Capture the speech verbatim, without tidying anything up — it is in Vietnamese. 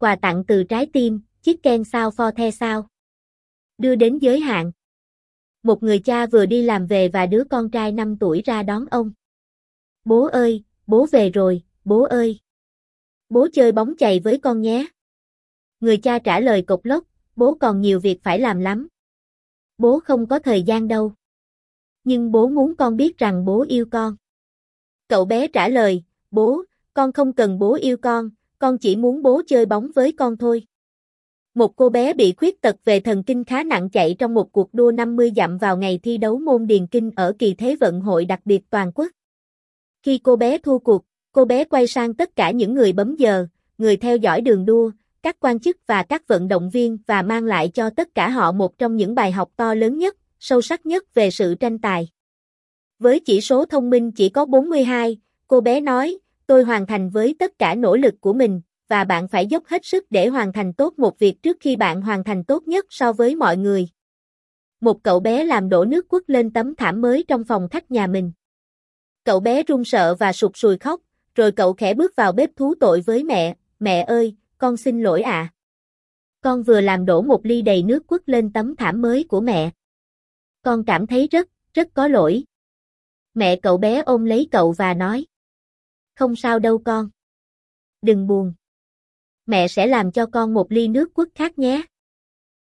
Quà tặng từ trái tim, Chicken sao for the sao. Đưa đến giới hạn. Một người cha vừa đi làm về và đứa con trai năm tuổi ra đón ông. Bố ơi, bố về rồi, bố ơi. Bố chơi bóng chày với con nhé. Người cha trả lời cộc lốc, bố còn nhiều việc phải làm lắm. Bố không có thời gian đâu. Nhưng bố muốn con biết rằng bố yêu con. Cậu bé trả lời, bố, con không cần bố yêu con, con chỉ muốn bố chơi bóng với con thôi. Một cô bé bị khuyết tật về thần kinh khá nặng chạy trong một cuộc đua năm mươi dặm vào ngày thi đấu môn điền kinh ở kỳ Thế vận hội đặc biệt toàn quốc. Khi cô bé thua cuộc, cô bé quay sang tất cả những người bấm giờ, người theo dõi đường đua, các quan chức và các vận động viên và mang lại cho tất cả họ một trong những bài học to lớn nhất, sâu sắc nhất về sự tranh tài. Với chỉ số thông minh chỉ có bốn mươi hai, cô bé nói, tôi hoàn thành với tất cả nỗ lực của mình, và bạn phải dốc hết sức để hoàn thành tốt một việc trước khi bạn hoàn thành tốt nhất so với mọi người. Một cậu bé làm đổ nước quất lên tấm thảm mới trong phòng khách nhà mình. Cậu bé run sợ và sụt sùi khóc, rồi cậu khẽ bước vào bếp thú tội với mẹ, mẹ ơi, con xin lỗi ạ. Con vừa làm đổ một ly đầy nước quất lên tấm thảm mới của mẹ. Con cảm thấy rất, rất có lỗi. Mẹ cậu bé ôm lấy cậu và nói. Không sao đâu con. Đừng buồn. Mẹ sẽ làm cho con một ly nước quất khác nhé.